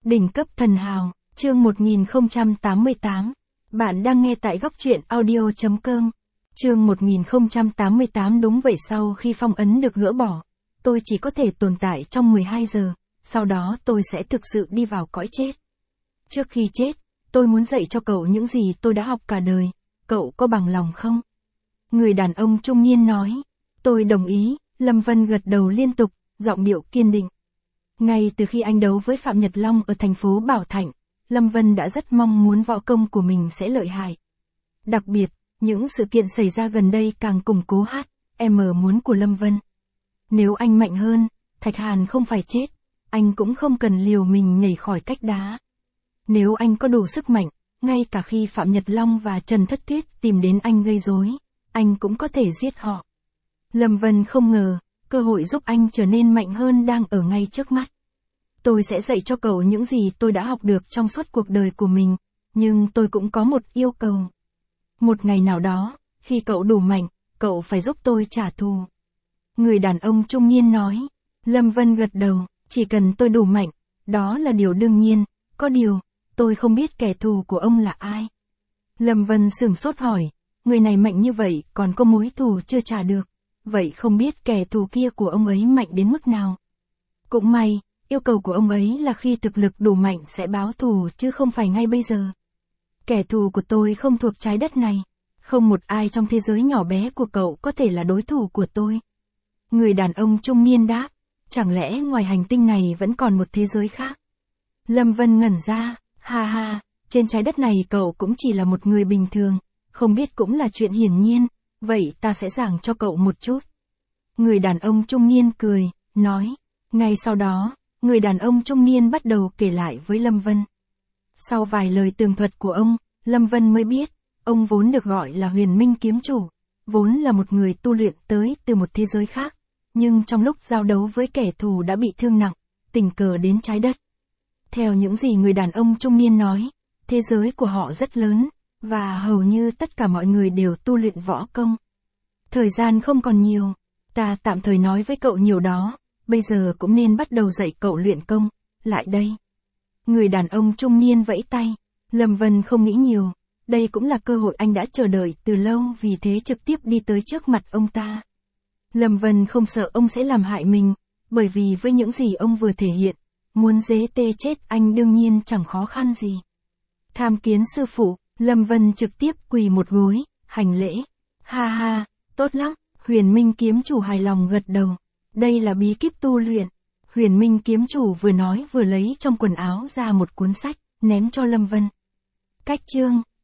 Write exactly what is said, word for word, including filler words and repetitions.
Đỉnh cấp thần hào, chương một nghìn không trăm tám mươi tám. Bạn đang nghe tại góc truyện audio chấm com. Chương một nghìn không trăm tám mươi tám. Đúng vậy, sau khi phong ấn được gỡ bỏ, tôi chỉ có thể tồn tại trong mười hai giờ, sau đó tôi sẽ thực sự đi vào cõi chết. Trước khi chết, tôi muốn dạy cho cậu những gì tôi đã học cả đời, cậu có bằng lòng không? Người đàn ông trung niên nói. Tôi đồng ý, Lâm Vân gật đầu liên tục, giọng điệu kiên định. Ngay từ khi anh đấu với Phạm Nhật Long ở thành phố Bảo Thạnh, Lâm Vân đã rất mong muốn võ công của mình sẽ lợi hại. Đặc biệt, những sự kiện xảy ra gần đây càng củng cố hát em muốn của Lâm Vân. Nếu anh mạnh hơn, Thạch Hàn không phải chết, anh cũng không cần liều mình nhảy khỏi cách đá. Nếu anh có đủ sức mạnh, ngay cả khi Phạm Nhật Long và Trần Thất Tuyết tìm đến anh gây rối, anh cũng có thể giết họ. Lâm Vân không ngờ, cơ hội giúp anh trở nên mạnh hơn đang ở ngay trước mắt. Tôi sẽ dạy cho cậu những gì tôi đã học được trong suốt cuộc đời của mình, nhưng tôi cũng có một yêu cầu. Một ngày nào đó, khi cậu đủ mạnh, cậu phải giúp tôi trả thù. Người đàn ông trung niên nói. Lâm Vân gật đầu, chỉ cần tôi đủ mạnh, đó là điều đương nhiên, có điều, tôi không biết kẻ thù của ông là ai. Lâm Vân sửng sốt hỏi, người này mạnh như vậy còn có mối thù chưa trả được, vậy không biết kẻ thù kia của ông ấy mạnh đến mức nào. Cũng may, yêu cầu của ông ấy là khi thực lực đủ mạnh sẽ báo thù chứ không phải ngay bây giờ. Kẻ thù của tôi không thuộc trái đất này, không một ai trong thế giới nhỏ bé của cậu có thể là đối thủ của tôi. Người đàn ông trung niên đáp, chẳng lẽ ngoài hành tinh này vẫn còn một thế giới khác? Lâm Vân ngẩn ra, ha ha, trên trái đất này cậu cũng chỉ là một người bình thường, không biết cũng là chuyện hiển nhiên, vậy ta sẽ giảng cho cậu một chút. Người đàn ông trung niên cười, nói, ngay sau đó, người đàn ông trung niên bắt đầu kể lại với Lâm Vân. Sau vài lời tường thuật của ông, Lâm Vân mới biết, ông vốn được gọi là Huyền Minh kiếm chủ, vốn là một người tu luyện tới từ một thế giới khác, nhưng trong lúc giao đấu với kẻ thù đã bị thương nặng, tình cờ đến trái đất. Theo những gì người đàn ông trung niên nói, thế giới của họ rất lớn, và hầu như tất cả mọi người đều tu luyện võ công. Thời gian không còn nhiều, ta tạm thời nói với cậu nhiều đó, bây giờ cũng nên bắt đầu dạy cậu luyện công, lại đây. Người đàn ông trung niên vẫy tay, Lâm Vân không nghĩ nhiều, đây cũng là cơ hội anh đã chờ đợi từ lâu, vì thế trực tiếp đi tới trước mặt ông ta. Lâm Vân không sợ ông sẽ làm hại mình, bởi vì với những gì ông vừa thể hiện, muốn dế tê chết anh đương nhiên chẳng khó khăn gì. Tham kiến sư phụ, Lâm Vân trực tiếp quỳ một gối, hành lễ. Ha ha, tốt lắm, Huyền Minh kiếm chủ hài lòng gật đầu. Đây là bí kíp tu luyện. Huyền Minh kiếm chủ vừa nói vừa lấy trong quần áo ra một cuốn sách, ném cho Lâm Vân. Cách chương,